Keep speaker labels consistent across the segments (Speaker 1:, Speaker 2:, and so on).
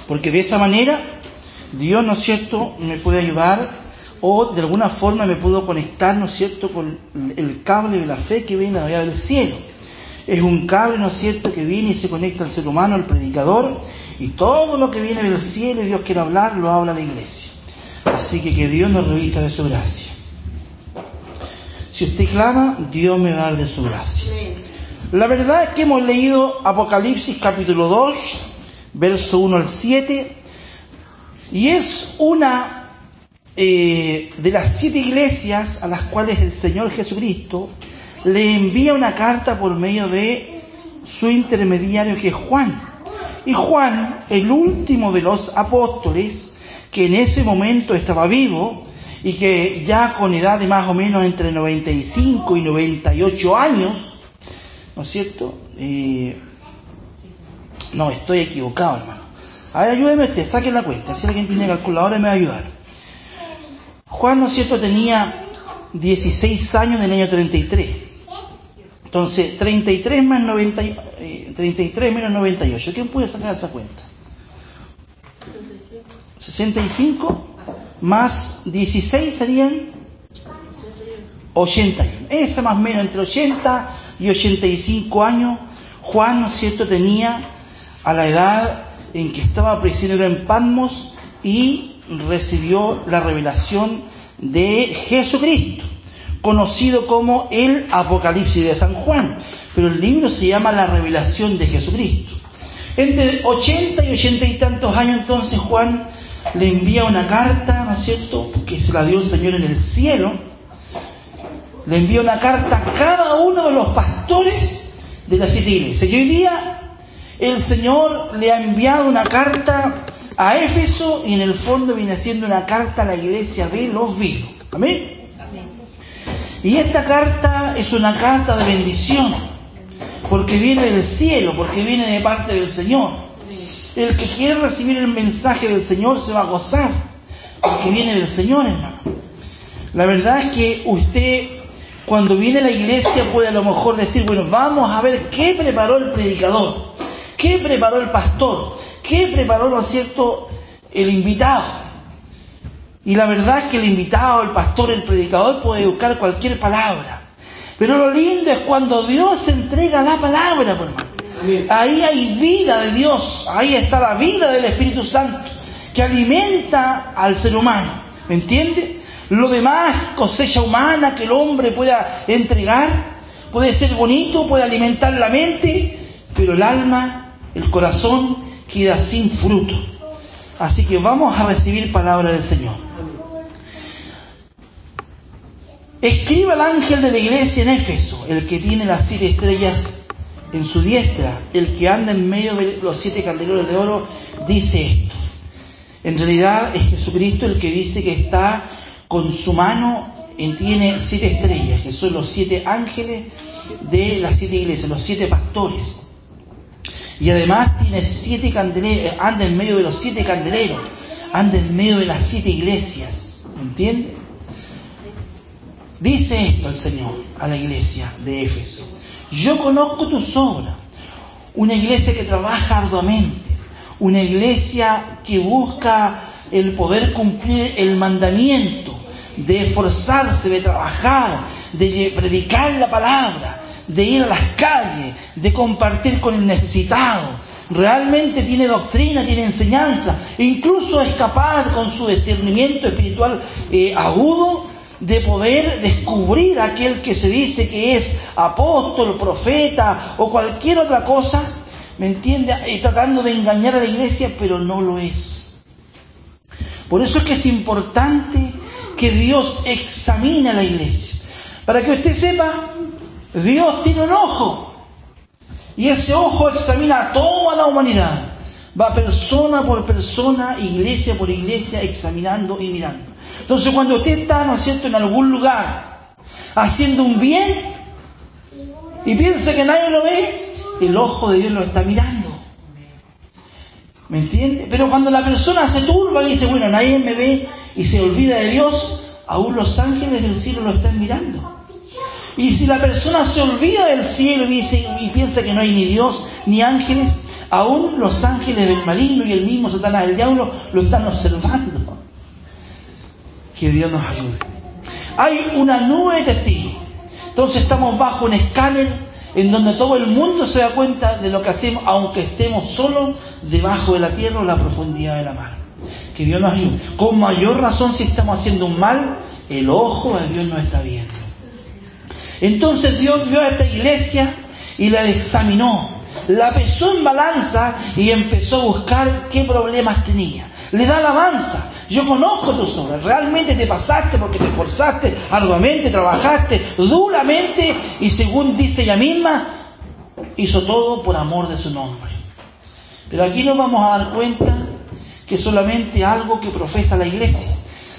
Speaker 1: Porque de esa manera Dios, ¿no es cierto?, me puede ayudar, o de alguna forma me puedo conectar, ¿no es cierto?, con el cable de la fe que viene allá del cielo. Es un cable, ¿no es cierto?, que viene y se conecta al ser humano, al predicador, y todo lo que viene del cielo y Dios quiere hablar, lo habla la iglesia. Así que Dios nos revista de su gracia. Si usted clama, Dios me va a dar de su gracia. La verdad es que hemos leído Apocalipsis capítulo 2, verso 1 al 7, y es una de las 7 iglesias a las cuales el Señor Jesucristo le envía una carta por medio de su intermediario, que es Juan. Y Juan, el último de los apóstoles, que en ese momento estaba vivo y que ya con edad de más o menos entre 95 y 98 años, ¿no es cierto? No, estoy equivocado, hermano. A ver, ayúdeme usted, saquen la cuenta. Si alguien tiene calculadora me va a ayudar. Juan, ¿no es cierto?, tenía 16 años en el año 33. Entonces, 33 menos 98. ¿Quién puede sacar esa cuenta? 65 más 16 serían 81. Esa más o menos, entre 80 y 85 años, Juan, ¿no es cierto?, tenía a la edad en que estaba prisionero en Patmos y recibió la revelación de Jesucristo, conocido como el Apocalipsis de San Juan, pero el libro se llama La Revelación de Jesucristo. Entre 80 y 80 y tantos años, entonces, Juan le envía una carta, ¿no es cierto?, que se la dio el Señor en el cielo. Le envía una carta a cada uno de los pastores de las 7 iglesias. Y hoy día el Señor le ha enviado una carta a Éfeso, y en el fondo viene siendo una carta a la iglesia de los vivos. ¿Amén? Y esta carta es una carta de bendición, porque viene del cielo, porque viene de parte del Señor. El que quiere recibir el mensaje del Señor se va a gozar, porque viene del Señor, hermano. La verdad es que usted, cuando viene a la iglesia, puede a lo mejor decir, bueno, vamos a ver qué preparó el predicador, qué preparó el pastor, qué preparó, ¿no es cierto?, el invitado. Y la verdad es que el invitado, el pastor, el predicador puede buscar cualquier palabra. Pero lo lindo es cuando Dios entrega la palabra, por hermano. Ahí hay vida de Dios, ahí está la vida del Espíritu Santo, que alimenta al ser humano. ¿Me entiende? Lo demás, cosecha humana que el hombre pueda entregar, puede ser bonito, puede alimentar la mente, pero el alma, el corazón, queda sin fruto. Así que vamos a recibir palabra del Señor. Escribe al ángel de la iglesia en Éfeso, el que tiene las 7 estrellas en su diestra, el que anda en medio de los 7 candeleros de oro, dice esto. En realidad es Jesucristo el que dice que está con su mano, tiene 7 estrellas, que son los 7 ángeles de las 7 iglesias, los 7 pastores. Y además tiene 7 candeleros, anda en medio de los 7 candeleros, anda en medio de las 7 iglesias. ¿Me entiende? Dice esto el Señor a la iglesia de Éfeso. Yo conozco tus obras, una iglesia que trabaja arduamente, una iglesia que busca el poder cumplir el mandamiento, de esforzarse, de trabajar, de predicar la palabra, de ir a las calles, de compartir con el necesitado. Realmente tiene doctrina, tiene enseñanza, e incluso es capaz, con su discernimiento espiritual agudo, de poder descubrir a aquel que se dice que es apóstol, profeta o cualquier otra cosa, ¿me entiende? Tratando de engañar a la iglesia, pero no lo es. Por eso es que es importante que Dios examine a la iglesia. Para que usted sepa, Dios tiene un ojo, y ese ojo examina a toda la humanidad. Va persona por persona, iglesia por iglesia, examinando y mirando. Entonces, cuando usted está, ¿no es cierto?, en algún lugar, haciendo un bien, y piensa que nadie lo ve, el ojo de Dios lo está mirando. ¿Me entiende? Pero cuando la persona se turba y dice, bueno, nadie me ve, y se olvida de Dios, aún los ángeles del cielo lo están mirando. Y si la persona se olvida del cielo y piensa que no hay ni Dios ni ángeles, Aún los ángeles del maligno y el mismo Satanás, el diablo, lo están observando. Que Dios nos ayude. Hay una nube de testigos. Entonces estamos bajo un escáner en donde todo el mundo se da cuenta de lo que hacemos, aunque estemos solos debajo de la tierra o la profundidad de la mar. Que Dios nos ayude. Con mayor razón, si estamos haciendo un mal, el ojo de Dios nos está viendo. Entonces Dios vio a esta iglesia y la examinó, la pesó en balanza y empezó a buscar qué problemas tenía. Le da alabanza. Yo conozco tus obras, realmente te pasaste porque te esforzaste arduamente, trabajaste duramente y según dice ella misma, hizo todo por amor de su nombre. Pero aquí nos vamos a dar cuenta que solamente algo que profesa la iglesia.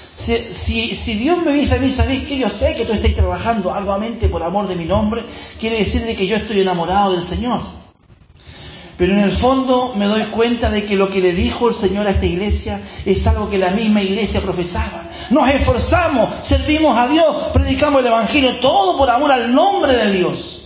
Speaker 1: Si Dios me dice a mí, ¿sabéis qué? Yo sé que tú estás trabajando arduamente por amor de mi nombre, quiere decir de que yo estoy enamorado del Señor. Pero en el fondo me doy cuenta de que lo que le dijo el Señor a esta iglesia es algo que la misma iglesia profesaba. Nos esforzamos, servimos a Dios, predicamos el Evangelio, todo por amor al nombre de Dios.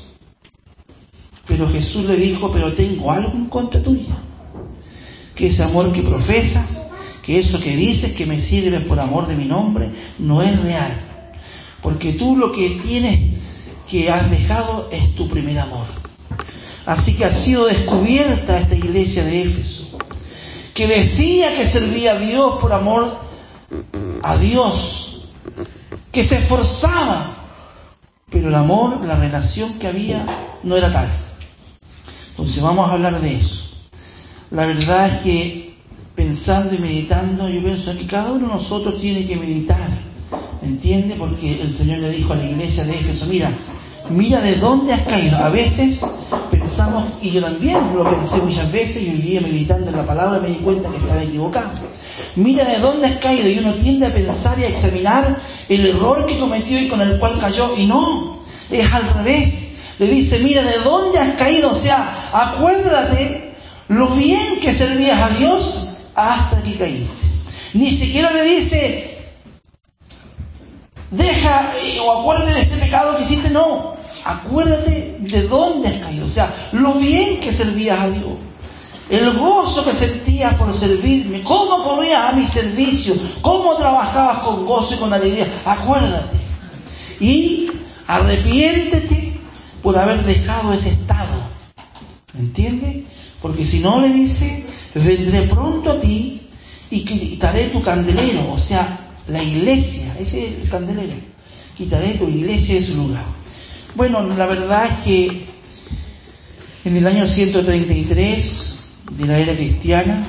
Speaker 1: Pero Jesús le dijo, pero tengo algo en contra tuya. Que ese amor que profesas, que eso que dices que me sirves por amor de mi nombre, no es real. Porque tú lo que tienes, que has dejado, es tu primer amor. Así que ha sido descubierta esta iglesia de Éfeso, que decía que servía a Dios por amor a Dios, que se esforzaba, pero el amor, la relación que había, no era tal. Entonces vamos a hablar de eso. La verdad es que pensando y meditando, yo pienso que cada uno de nosotros tiene que meditar, ¿entiende? Porque el Señor le dijo a la iglesia de Éfeso, mira de dónde has caído. A veces pensamos, y yo también lo pensé muchas veces, y hoy día meditando en la palabra me di cuenta que estaba equivocado. Mira de dónde has caído, y uno tiende a pensar y a examinar el error que cometió y con el cual cayó, y no, es al revés. Le dice, mira de dónde has caído, o sea, acuérdate lo bien que servías a Dios hasta que caíste. Ni siquiera le dice, deja o acuérdate de ese pecado que hiciste, no. Acuérdate de dónde has caído, o sea, lo bien que servías a Dios, el gozo que sentías por servirme, cómo corrías a mi servicio, cómo trabajabas con gozo y con alegría. Acuérdate y arrepiéntete por haber dejado ese estado, ¿entiendes? Porque si no, le dice, vendré pronto a ti y quitaré tu candelero, o sea, la iglesia, ese es el candelero, quitaré tu iglesia de su lugar. Bueno, la verdad es que en el año 133 de la era cristiana,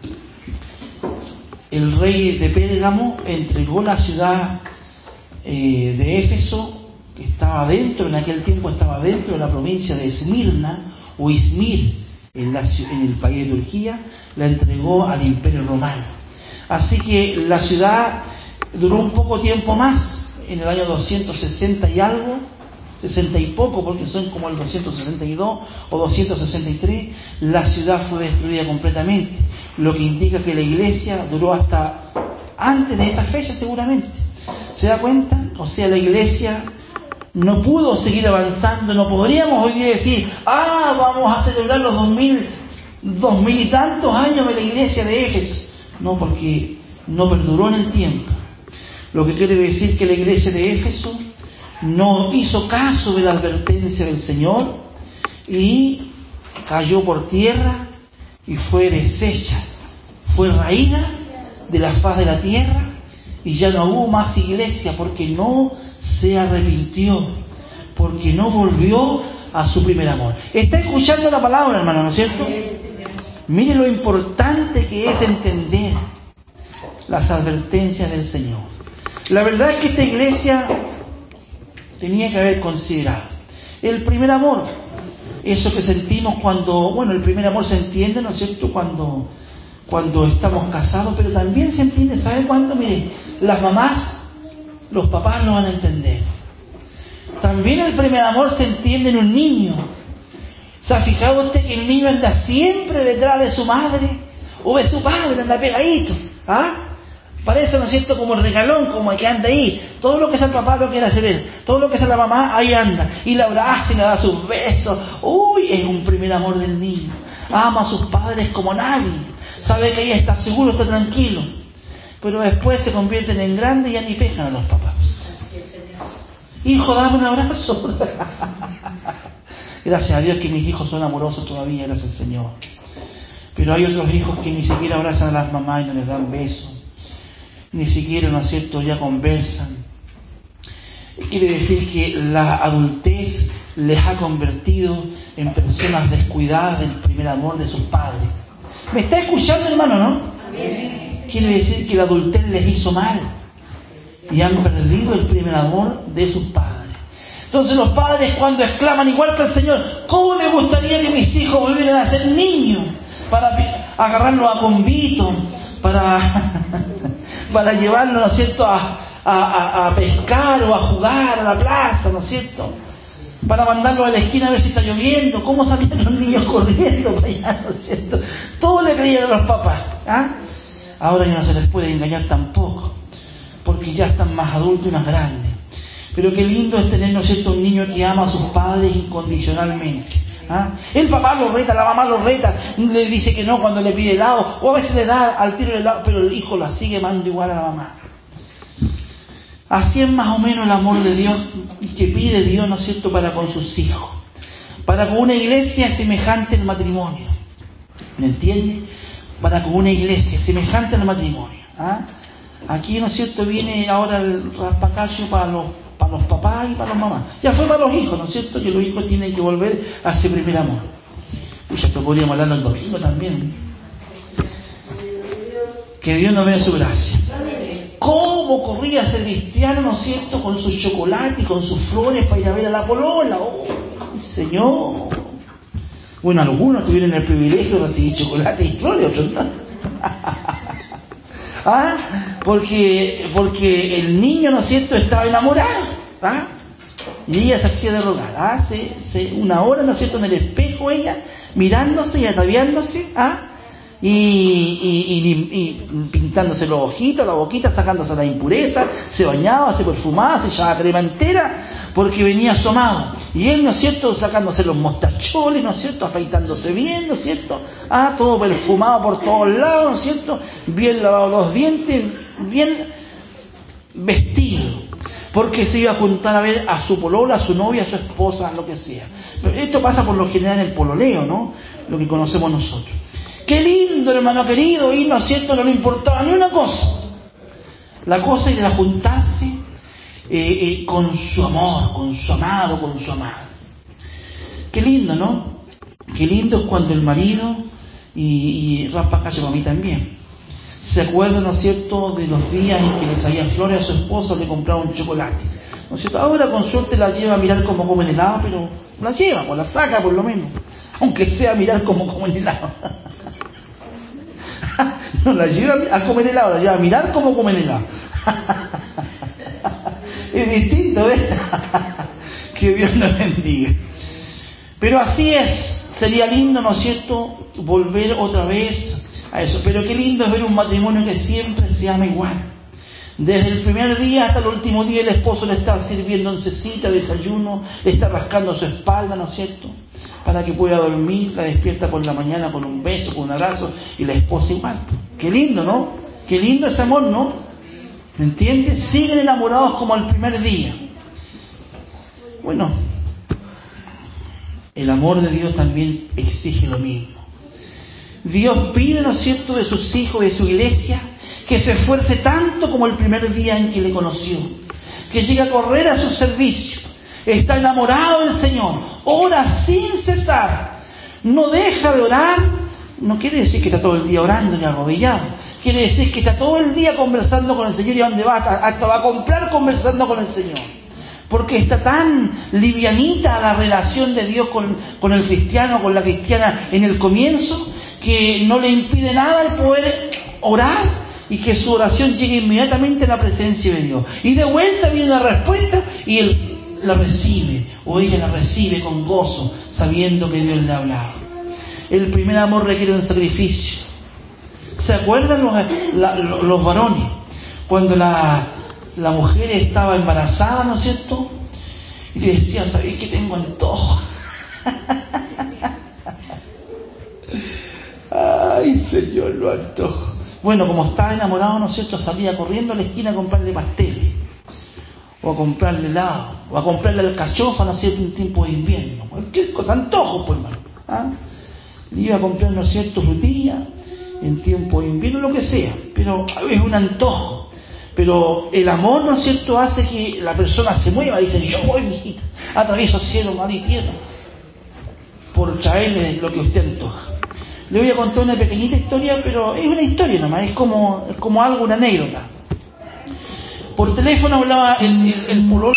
Speaker 1: el rey de Pérgamo entregó la ciudad de Éfeso, que estaba dentro, en aquel tiempo estaba dentro de la provincia de Esmirna, o Izmir, en el país de Turquía, la entregó al Imperio Romano. Así que la ciudad duró un poco tiempo más, en el año 260 y algo, 60 y poco, porque son como el 262 o 263, la ciudad fue destruida completamente, lo que indica que la iglesia duró hasta antes de esa fecha seguramente. ¿Se da cuenta? O sea, la iglesia no pudo seguir avanzando. No podríamos hoy día decir, vamos a celebrar los 2000 y tantos años de la iglesia de Éfeso. No, porque no perduró en el tiempo. Lo que quiere decir que la iglesia de Éfeso no hizo caso de la advertencia del Señor y cayó por tierra y fue deshecha, fue raída de la faz de la tierra y ya no hubo más iglesia porque no se arrepintió, porque no volvió a su primer amor. ¿Está escuchando la palabra, hermano, no es cierto? Mire lo importante que es entender las advertencias del Señor. La verdad es que esta iglesia tenía que haber considerado el primer amor, eso que sentimos cuando, el primer amor se entiende, ¿no es cierto?, cuando estamos casados, pero también se entiende, ¿sabe cuándo? Mire, las mamás, los papás lo van a entender. También el primer amor se entiende en un niño. ¿Se ha fijado usted que el niño anda siempre detrás de su madre o de su padre, anda pegadito? Parece, ¿no es cierto?, como el regalón, como el que anda ahí. Todo lo que es el papá lo quiere hacer él. Todo lo que es la mamá, ahí anda. Y la abraza y le da sus besos. Es un primer amor del niño. ama a sus padres como nadie, sabe que ella está seguro, está tranquilo, pero después se convierten en grandes y ya ni pescan a los papás. Hijo, dame un abrazo. Gracias a Dios que mis hijos son amorosos todavía, gracias al Señor. Pero hay otros hijos que ni siquiera abrazan a las mamás y no les dan besos, ni siquiera, ¿no es cierto?, ya conversan. Quiere decir que la adultez les ha convertido en personas descuidadas del primer amor de sus padres. ¿Me está escuchando, hermano, no? Amén. Quiere decir que la adultez les hizo mal y han perdido el primer amor de sus padres. Entonces los padres, cuando exclaman igual que el Señor, ¿cómo me gustaría que mis hijos volvieran a ser niños? Para agarrarlos a convito, para llevarlos, ¿no es cierto?, a pescar o a jugar a la plaza, ¿no es cierto?, para mandarlos a la esquina a ver si está lloviendo. ¿Cómo salían los niños corriendo para allá, ¿no es cierto? Todo le creían a los papás, ¿ah? Ahora ya no se les puede engañar tampoco, porque ya están más adultos y más grandes. Pero qué lindo es tener, ¿no es cierto?, un niño que ama a sus padres incondicionalmente. ¿Ah? El papá lo reta, la mamá lo reta, le dice que no cuando le pide helado, o a veces le da al tiro el helado, pero el hijo la sigue amando igual a la mamá. Así es más o menos el amor de Dios que pide Dios, ¿no es cierto?, para con sus hijos. Para con una iglesia semejante al matrimonio. ¿Me entiende? Para con una iglesia semejante al matrimonio. ¿Ah? Aquí, ¿no es cierto?, viene ahora el raspacacho para los papás y para las mamás. Ya fue para los hijos, ¿no es cierto?, que los hijos tienen que volver a ese primer amor. Pues esto podríamos hablarlo el domingo también. Que Dios nos dé su gracia. ¿Cómo corría ese cristiano, ¿no es cierto?, con sus chocolates y con sus flores para ir a ver a la polola? ¡Oh, Señor! Bueno, algunos tuvieron el privilegio de recibir chocolates y flores, otros no. ¿Ah? Porque el niño, ¿no es cierto?, estaba enamorado. ¿Ah? Y ella se hacía de rogar. Hace una hora, ¿no es cierto?, en el espejo ella, mirándose y ataviándose. ¿Ah? Y pintándose los ojitos, la boquita, sacándose la impureza, se bañaba, se perfumaba, se echaba crema entera, porque venía asomado. Y él, ¿no es cierto?, sacándose los mostacholes, ¿no es cierto?, afeitándose bien, ¿no es cierto?, todo perfumado por todos lados, ¿no es cierto?, bien lavados los dientes, bien vestido, porque se iba a juntar a ver a su polola, a su novia, a su esposa, lo que sea. Pero esto pasa por lo general en el pololeo, ¿no?, lo que conocemos nosotros. Qué lindo, hermano querido, y, ¿no es cierto?, no le importaba ni una cosa. La cosa era juntarse con su amor, con su amado, con su amada. Qué lindo, ¿no? Qué lindo es cuando el marido, y raspacacho para mí también, se acuerda, ¿no es cierto?, de los días en que le traían flores a su esposo, le compraba un chocolate, ¿no es cierto? Ahora con suerte la lleva a mirar cómo comen helado, pero la lleva, pues la saca por lo menos, aunque sea a mirar cómo comen helado. No la lleva a comer helado, la lleva a mirar cómo comen helado. Es distinto, ¿eh? Que Dios nos bendiga. Pero así es, sería lindo, ¿no es cierto?, volver otra vez a eso. Pero qué lindo es ver un matrimonio que siempre se ama igual. Desde el primer día hasta el último día el esposo le está sirviendo oncecita, desayuno, le está rascando su espalda, ¿no es cierto?, para que pueda dormir, la despierta por la mañana con un beso, con un abrazo, y la esposa igual. Qué lindo, ¿no? Qué lindo ese amor, ¿no? ¿Me entiendes? Siguen enamorados como el primer día. Bueno, el amor de Dios también exige lo mismo. Dios pide, ¿no es cierto?, de sus hijos, de su iglesia, que se esfuerce tanto como el primer día en que le conoció, que llegue a correr a su servicio, está enamorado del Señor, ora sin cesar, no deja de orar. No quiere decir que está todo el día orando ni arrodillado, quiere decir que está todo el día conversando con el Señor, y a donde va, hasta va a comprar conversando con el Señor, porque está tan livianita la relación de Dios con el cristiano, con la cristiana en el comienzo, que no le impide nada el poder orar y que su oración llegue inmediatamente a la presencia de Dios. Y de vuelta viene la respuesta y él la recibe, o ella la recibe con gozo, sabiendo que Dios le ha hablado. El primer amor requiere un sacrificio. ¿Se acuerdan los varones? Cuando la mujer estaba embarazada, ¿no es cierto?, y le decía, ¿sabéis que tengo antojo? Ay, Señor, lo antojo. Bueno, como estaba enamorado, ¿no es cierto?, salía corriendo a la esquina a comprarle pasteles, o a comprarle helado, o a comprarle alcachofa, ¿no es cierto?, en tiempo de invierno. Cualquier cosa, antojo, pues, hermano. Le iba a comprar, ¿no es cierto?, frutilla, en tiempo de invierno, lo que sea, pero es un antojo. Pero el amor, ¿no es cierto?, hace que la persona se mueva, dice, yo voy, mijita, atravieso cielo, mar y tierra, por traerle lo que usted antoja. Le voy a contar una pequeñita historia, pero es una historia nomás, es como algo, una anécdota. Por teléfono hablaba el pololo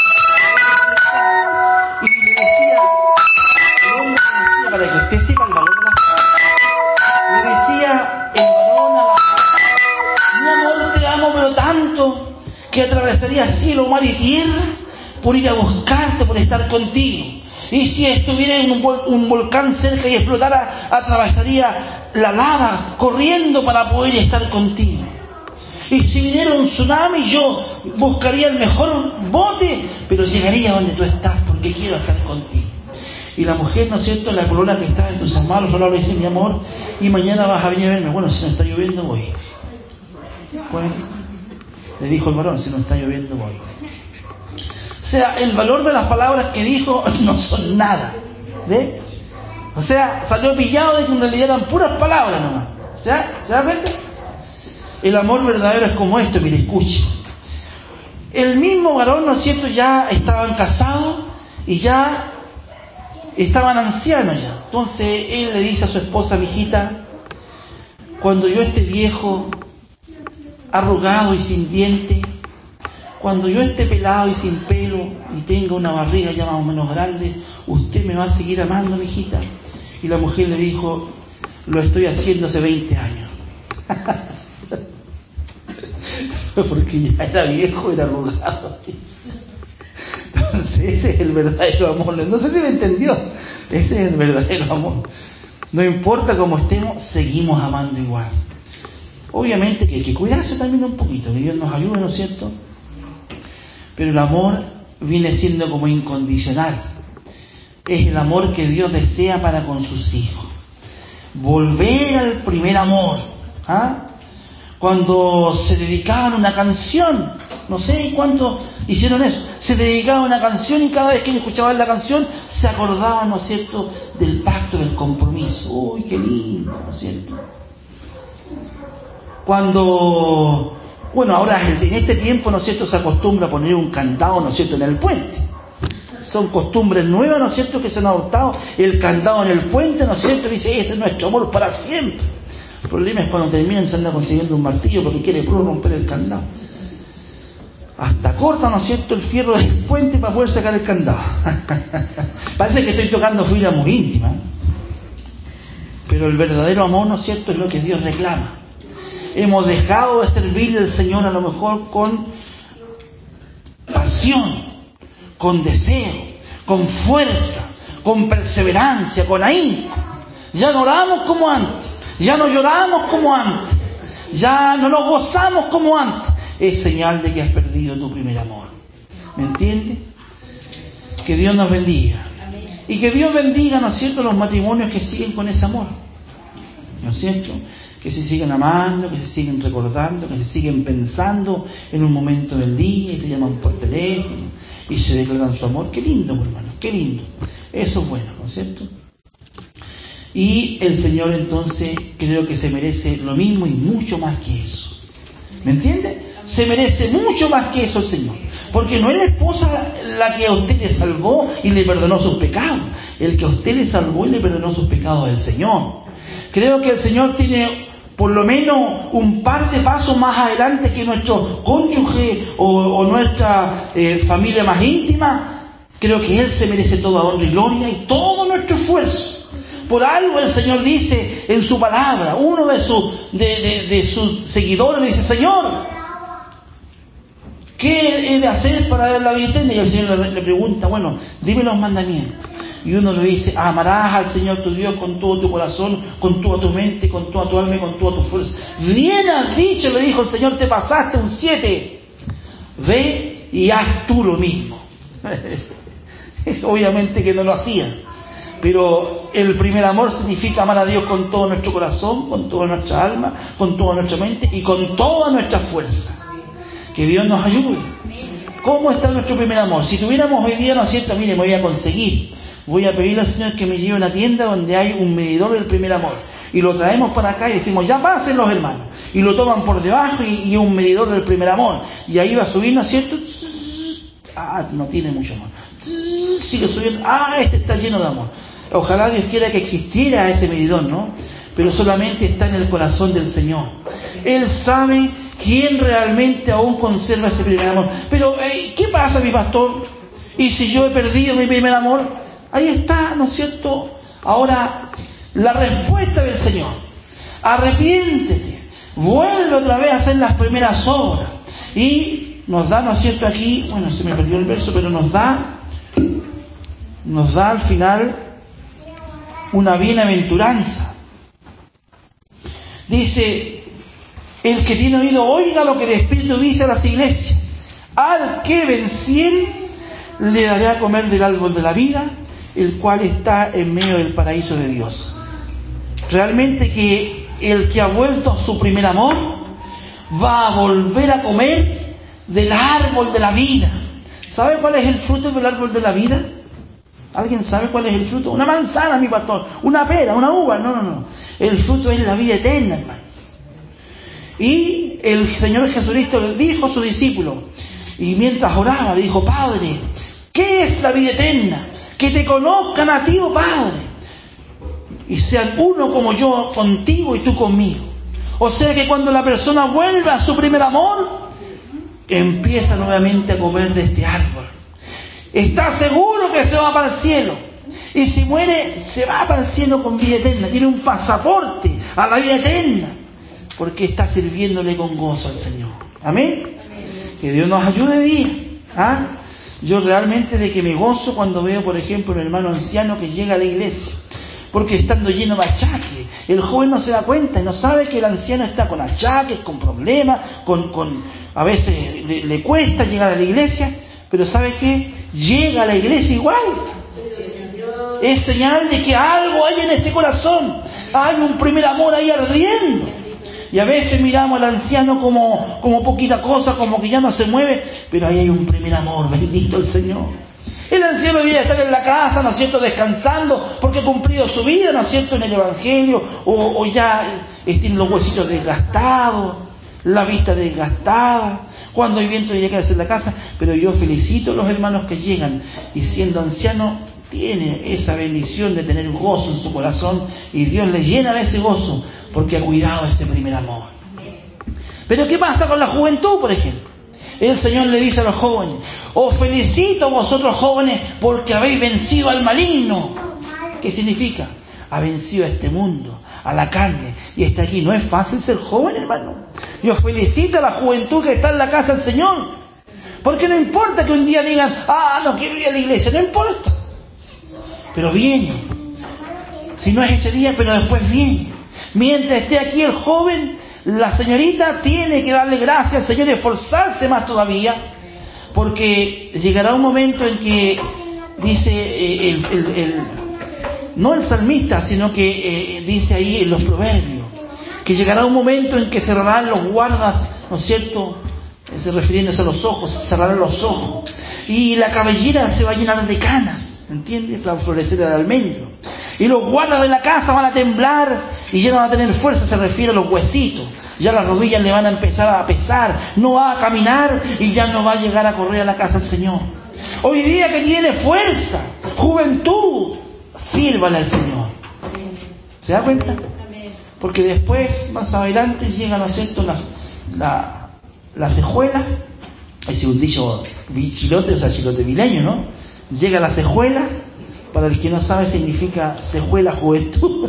Speaker 1: y le decía, el hombre le decía, para que usted sepa el valor de las palabras, le decía el varón a la mujer, mi amor, te amo pero tanto, que atravesaría cielo, mar y tierra por ir a buscarte, por estar contigo. Y si estuviera un volcán cerca y explotara, atravesaría la lava corriendo para poder estar contigo. Y si viniera un tsunami, yo buscaría el mejor bote, pero llegaría donde tú estás porque quiero estar contigo. Y la mujer, ¿no es cierto?, la colona que está entusiasmada, solo le dice, mi amor, y mañana vas a venir a verme. Bueno, si no está lloviendo, voy. Bueno, le dijo el varón, si no está lloviendo, voy. O sea, el valor de las palabras que dijo no son nada. ¿Ve? O sea, salió pillado de que en realidad eran puras palabras nomás. ¿Se da cuenta? El amor verdadero es como esto, mire, escuche. El mismo varón, ¿no es cierto?, ya estaban casados y ya estaban ancianos ya. Entonces él le dice a su esposa, mijita, cuando yo esté viejo, arrugado y sin dientes, cuando yo esté pelado y sin pelo y tenga una barriga ya más o menos grande, usted me va a seguir amando, mijita. Y la mujer le dijo, lo estoy haciendo hace 20 años. Porque ya era viejo, era arrugado. Entonces ese es el verdadero amor. No sé si me entendió. Ese es el verdadero amor. No importa cómo estemos, seguimos amando igual. Obviamente que hay que cuidarse también un poquito, que Dios nos ayude, ¿no es cierto? Pero el amor viene siendo como incondicional. Es el amor que Dios desea para con sus hijos. Volver al primer amor. Cuando se dedicaban a una canción, no sé cuántos hicieron eso, se dedicaban a una canción y cada vez que escuchaban la canción se acordaban, ¿no es cierto?, del pacto, del compromiso. Uy, qué lindo, ¿no es cierto? Cuando, bueno, ahora en este tiempo, ¿no es cierto?, se acostumbra a poner un candado, ¿no es cierto?, en el puente. Son costumbres nuevas, ¿no es cierto?, que se han adoptado. El candado en el puente, ¿no es cierto?, dice, ese es nuestro amor para siempre. El problema es cuando terminan se anda consiguiendo un martillo porque quiere puro romper el candado. Hasta corta, ¿no es cierto?, el fierro del puente para poder sacar el candado. Parece que estoy tocando fibra muy íntima. Pero el verdadero amor, ¿no es cierto?, es lo que Dios reclama. Hemos dejado de servirle al Señor a lo mejor con pasión, con deseo, con fuerza, con perseverancia, con ahínco. Ya no oramos como antes, ya no lloramos como antes, ya no nos gozamos como antes. Es señal de que has perdido tu primer amor. ¿Me entiendes? Que Dios nos bendiga. Y que Dios bendiga, ¿no es cierto?, los matrimonios que siguen con ese amor. ¿No es cierto? Que se siguen amando, que se siguen recordando, que se siguen pensando en un momento del día y se llaman por teléfono y se declaran su amor. Qué lindo, hermano, qué lindo. Eso es bueno, ¿no es cierto? Y el Señor entonces creo que se merece lo mismo y mucho más que eso. ¿Me entiende? Se merece mucho más que eso el Señor. Porque no es la esposa la que a usted le salvó y le perdonó sus pecados. El que a usted le salvó y le perdonó sus pecados es el Señor. Creo que el Señor tiene por lo menos un par de pasos más adelante que nuestro cónyuge o nuestra familia más íntima. Creo que Él se merece toda honra y gloria y todo nuestro esfuerzo. Por algo el Señor dice en su palabra, uno de sus seguidores le dice, Señor, ¿qué he de hacer para ver la vida eterna? Y el Señor le pregunta, bueno, dime los mandamientos. Y uno le dice, amarás al Señor tu Dios con todo tu corazón, con toda tu mente, con toda tu alma y con toda tu fuerza. Bien has dicho, le dijo el Señor, te pasaste un 7. Ve y haz tú lo mismo. Obviamente que no lo hacía. Pero el primer amor significa amar a Dios con todo nuestro corazón, con toda nuestra alma, con toda nuestra mente y con toda nuestra fuerza. Que Dios nos ayude. ¿Cómo está nuestro primer amor? Si tuviéramos hoy día, ¿no es cierto? Mire, me voy a pedirle al Señor que me lleve a una tienda donde hay un medidor del primer amor. Y lo traemos para acá y decimos, ya pasen los hermanos. Y lo toman por debajo y un medidor del primer amor. Y ahí va a subir, ¿no es cierto? No tiene mucho amor. Sigue subiendo. Este está lleno de amor. Ojalá Dios quiera que existiera ese medidor, ¿no? Pero solamente está en el corazón del Señor. Él sabe quién realmente aún conserva ese primer amor. Pero, ¿qué pasa, mi pastor? ¿Y si yo he perdido mi primer amor? Ahí está, ¿no es cierto? Ahora, la respuesta del Señor. Arrepiéntete. Vuelve otra vez a hacer las primeras obras. Y nos da, ¿no es cierto? Aquí, se me perdió el verso, pero nos da al final una bienaventuranza. Dice, el que tiene oído oiga lo que el Espíritu dice a las iglesias. Al que venciere, le daré a comer del árbol de la vida, el cual está en medio del paraíso de Dios. Realmente que el que ha vuelto a su primer amor va a volver a comer del árbol de la vida. ¿Sabe cuál es el fruto del árbol de la vida? ¿Alguien sabe cuál es el fruto? Una manzana, mi pastor, una pera, una uva. No. El fruto es la vida eterna, hermano. Y el Señor Jesucristo le dijo a sus discípulos, y mientras oraba, le dijo, Padre, ¿qué es la vida eterna? Que te conozcan a ti, oh Padre, y sean uno como yo contigo y tú conmigo. O sea que cuando la persona vuelva a su primer amor, empieza nuevamente a comer de este árbol. Está seguro que se va para el cielo. Y si muere, se va para el cielo con vida eterna. Tiene un pasaporte a la vida eterna. Porque está sirviéndole con gozo al Señor. ¿Amén? Que Dios nos ayude bien. Yo realmente de que me gozo cuando veo, por ejemplo, un hermano anciano que llega a la iglesia. Porque estando lleno de achaques, el joven no se da cuenta y no sabe que el anciano está con achaques, con problemas, a veces le cuesta llegar a la iglesia, pero ¿sabe qué? Llega a la iglesia igual. Es señal de que algo hay en ese corazón. Hay un primer amor ahí ardiendo. Y a veces miramos al anciano como poquita cosa, como que ya no se mueve, pero ahí hay un primer amor, bendito el Señor. El anciano debería estar en la casa, ¿no es cierto?, descansando, porque ha cumplido su vida, ¿no es cierto?, en el Evangelio, o ya tiene los huesitos desgastados, la vista desgastada. Cuando hay viento tiene que quedarse en la casa, pero yo felicito a los hermanos que llegan y siendo anciano tiene esa bendición de tener gozo en su corazón y Dios le llena de ese gozo porque ha cuidado ese primer amor. Pero ¿qué pasa con la juventud, por ejemplo? El Señor le dice a los jóvenes, os felicito vosotros jóvenes porque habéis vencido al maligno. ¿Qué significa? Ha vencido a este mundo, a la carne, y está aquí. No es fácil ser joven, hermano. Yo felicito a la juventud que está en la casa del Señor, porque no importa que un día digan, no quiero ir a la iglesia, no importa, pero viene. Si no es ese día, pero después viene. Mientras esté aquí el joven, la señorita tiene que darle gracias al Señor y esforzarse más todavía, porque llegará un momento en que dice no el salmista, sino que dice ahí en los proverbios, que llegará un momento en que cerrarán los guardas, ¿no es cierto?, refiriéndose a los ojos, cerrarán los ojos, y la cabellera se va a llenar de canas, ¿entiendes?, para florecer el almendro. Y los guardas de la casa van a temblar y ya no van a tener fuerza, se refiere a los huesitos. Ya las rodillas le van a empezar a pesar, no va a caminar y ya no va a llegar a correr a la casa del Señor. Hoy día que tiene fuerza, juventud, sírvale al Señor. ¿Se da cuenta? Porque después, más adelante, llega, ¿no es cierto?, la cejuela. Es un dicho chilote, o sea, chilote vileño, ¿no? Llega la cejuela. Para el que no sabe, significa cejuela, juventud.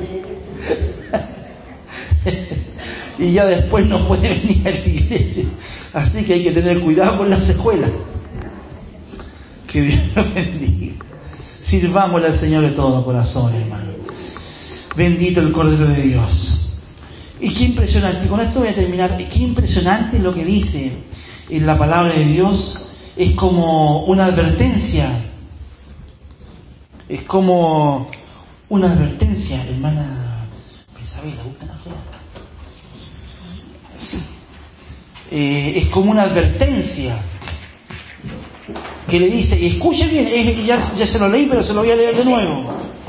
Speaker 1: Y ya después no puede venir a la iglesia. Así que hay que tener cuidado con la cejuela. Que Dios nos bendiga. Sirvámosle al Señor de todo corazón, hermano. Bendito el Cordero de Dios. Y qué impresionante, con esto voy a terminar. Qué impresionante lo que dice en la palabra de Dios. Es como una advertencia. Es como una advertencia, hermana Isabela, buscan afuera. Sí. Es como una advertencia que le dice, y escuche bien, ya se lo leí, pero se lo voy a leer de nuevo.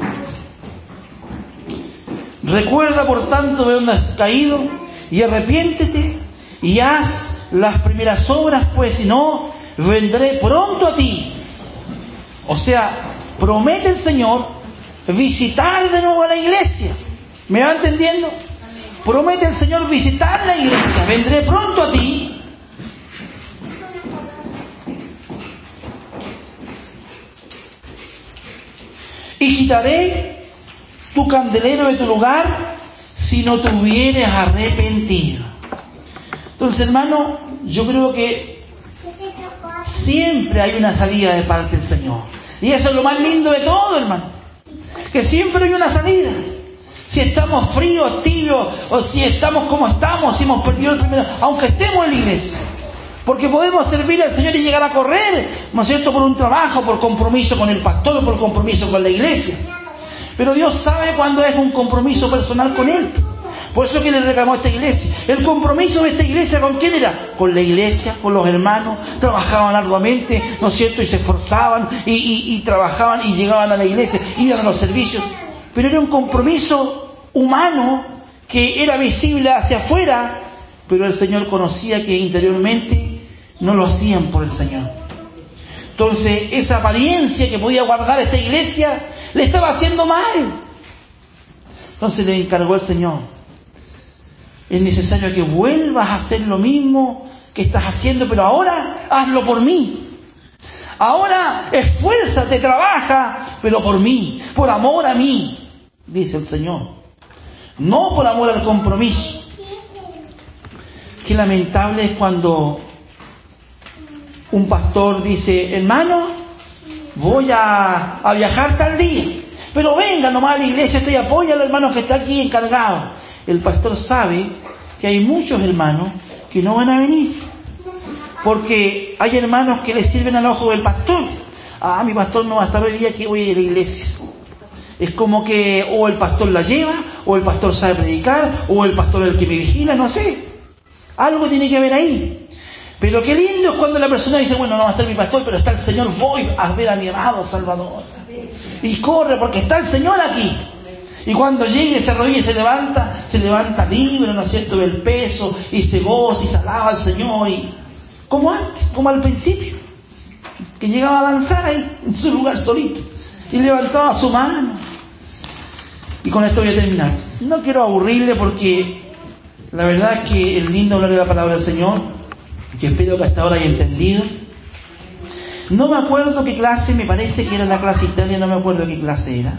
Speaker 1: Recuerda, por tanto, de dónde has caído, y arrepiéntete, y haz las primeras obras, pues si no, vendré pronto a ti. O sea, promete el Señor visitar de nuevo a la iglesia. ¿Me va entendiendo? Promete el Señor visitar la iglesia. Vendré pronto a ti. Y quitaré tu candelero de tu lugar si no te hubieres arrepentido. Entonces, hermano, yo creo que siempre hay una salida de parte del Señor. Y eso es lo más lindo de todo, hermano. Que siempre hay una salida. Si estamos fríos, tibios, o si estamos como estamos, si hemos perdido el primero, aunque estemos en la iglesia. Porque podemos servir al Señor y llegar a correr, ¿no es cierto?, por un trabajo, por compromiso con el pastor, por compromiso con la iglesia. Pero Dios sabe cuándo es un compromiso personal con Él. Por eso que le reclamó a esta iglesia. El compromiso de esta iglesia, ¿con quién era? Con la iglesia, con los hermanos. Trabajaban arduamente, ¿no es cierto? Y se esforzaban y trabajaban y llegaban a la iglesia, iban a los servicios. Pero era un compromiso humano que era visible hacia afuera, pero el Señor conocía que interiormente no lo hacían por el Señor. Entonces, esa apariencia que podía guardar esta iglesia le estaba haciendo mal. Entonces le encargó el Señor. Es necesario que vuelvas a hacer lo mismo que estás haciendo, pero ahora hazlo por mí. Ahora esfuérzate, trabaja, pero por mí, por amor a mí, dice el Señor. No por amor al compromiso. Qué lamentable es cuando un pastor dice, hermano, voy a viajar tal día, pero venga nomás a la iglesia, estoy apoya al hermano que está aquí encargado. El pastor sabe que hay muchos hermanos que no van a venir, porque hay hermanos que le sirven al ojo del pastor. Mi pastor no va a estar hoy día, que voy a ir a la iglesia. Es como que o el pastor la lleva, o el pastor sabe predicar, o el pastor es el que me vigila, no sé. Algo tiene que haber ahí. Pero qué lindo es cuando la persona dice, bueno, no va a estar mi pastor, pero está el Señor, voy a ver a mi amado Salvador. Y corre porque está el Señor aquí. Y cuando llegue, se arrodilla y se levanta libre, ¿no es cierto?, del peso, y se goza y se alaba al Señor, y como antes, como al principio, que llegaba a danzar ahí, en su lugar solito, y levantaba su mano. Y con esto voy a terminar. No quiero aburrirle porque la verdad es que es lindo hablar de la palabra del Señor, que espero que hasta ahora haya entendido. No me acuerdo qué clase, me parece que era la clase Italia, no me acuerdo qué clase era.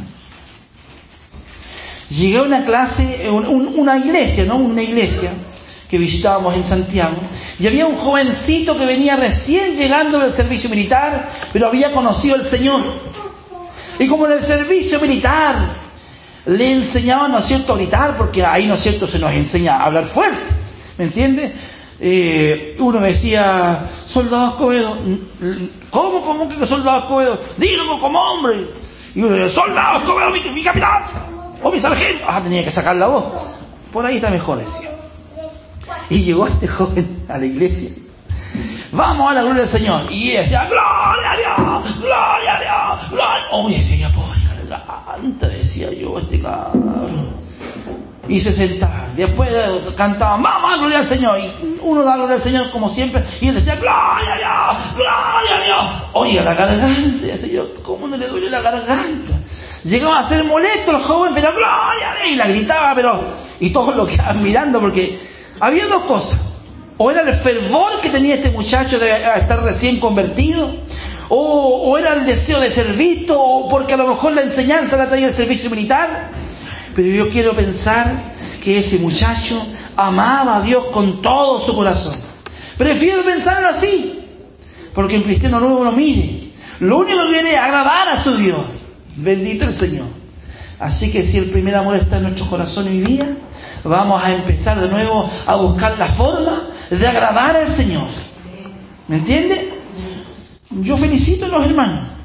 Speaker 1: Llegué a una clase, una iglesia, ¿no? Una iglesia que visitábamos en Santiago, y había un jovencito que venía recién llegando del servicio militar, pero había conocido al Señor. Y como en el servicio militar le enseñaban, ¿no es cierto?, a gritar, porque ahí, ¿no es cierto?, se nos enseña a hablar fuerte, ¿me entiendes? Uno decía, soldado Escobedo. ¿Cómo que soldado Escobedo? Dilo como hombre. Y uno decía, soldado Escobedo, mi capitán. O mi sargento. Tenía que sacar la voz. Por ahí está mejor, decía. Y llegó este joven a la iglesia. Vamos a la gloria del Señor. Y decía, gloria a Dios, gloria a Dios, gloria. Oye, decía, pobre garganta, decía yo, este cabrón. Y se sentaba. Después cantaban, vamos a gloria al Señor. Y uno da gloria al Señor como siempre. Y él decía, gloria a Dios, gloria a Dios. Oiga, la garganta, decía yo, ¿cómo no le duele la garganta? Llegaba a ser molesto el joven, pero gloria a Dios. Y la gritaba, y todos lo quedaban mirando, porque había dos cosas. O era el fervor que tenía este muchacho de estar recién convertido, o era el deseo de ser visto, o porque a lo mejor la enseñanza la traía el servicio militar. Pero yo quiero pensar que ese muchacho amaba a Dios con todo su corazón. Prefiero pensarlo así, porque un cristiano nuevo no mire. Lo único que viene es agradar a su Dios. Bendito el Señor. Así que si el primer amor está en nuestro corazón hoy día, vamos a empezar de nuevo a buscar la forma de agradar al Señor. ¿Me entiende? Yo felicito a los hermanos.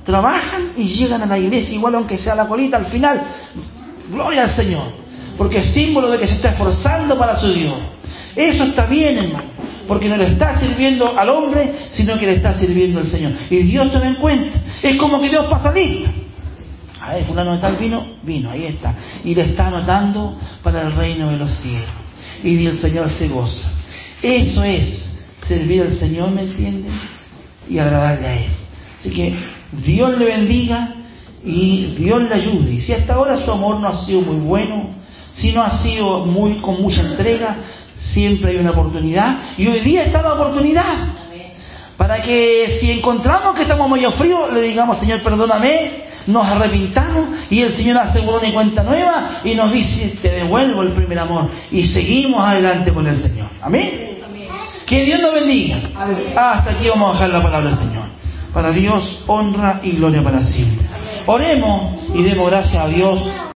Speaker 1: trabajan y llegan a la iglesia, igual aunque sea la colita al final. Gloria al Señor, porque es símbolo de que se está esforzando para su Dios. Eso está bien, hermano, porque no le está sirviendo al hombre, sino que le está sirviendo al Señor. Y Dios toma en cuenta. Es como que Dios pasa lista. A ver, fulano de tal vino, ahí está. Y le está anotando para el reino de los cielos. Y el Señor se goza. Eso es servir al Señor, ¿me entienden? Y agradarle a Él. Así que Dios le bendiga y Dios le ayude. Y si hasta ahora su amor no ha sido muy bueno, si no ha sido con mucha entrega, siempre hay una oportunidad. Y hoy día está la oportunidad. Para que si encontramos que estamos medio fríos, le digamos: Señor, perdóname, nos arrepintamos, y el Señor hace borrón y cuenta nueva y nos dice: te devuelvo el primer amor, y seguimos adelante con el Señor. Amén. Que Dios nos bendiga. Hasta aquí vamos a dejar la palabra del Señor. Para Dios, honra y gloria para siempre. Oremos y demos gracias a Dios.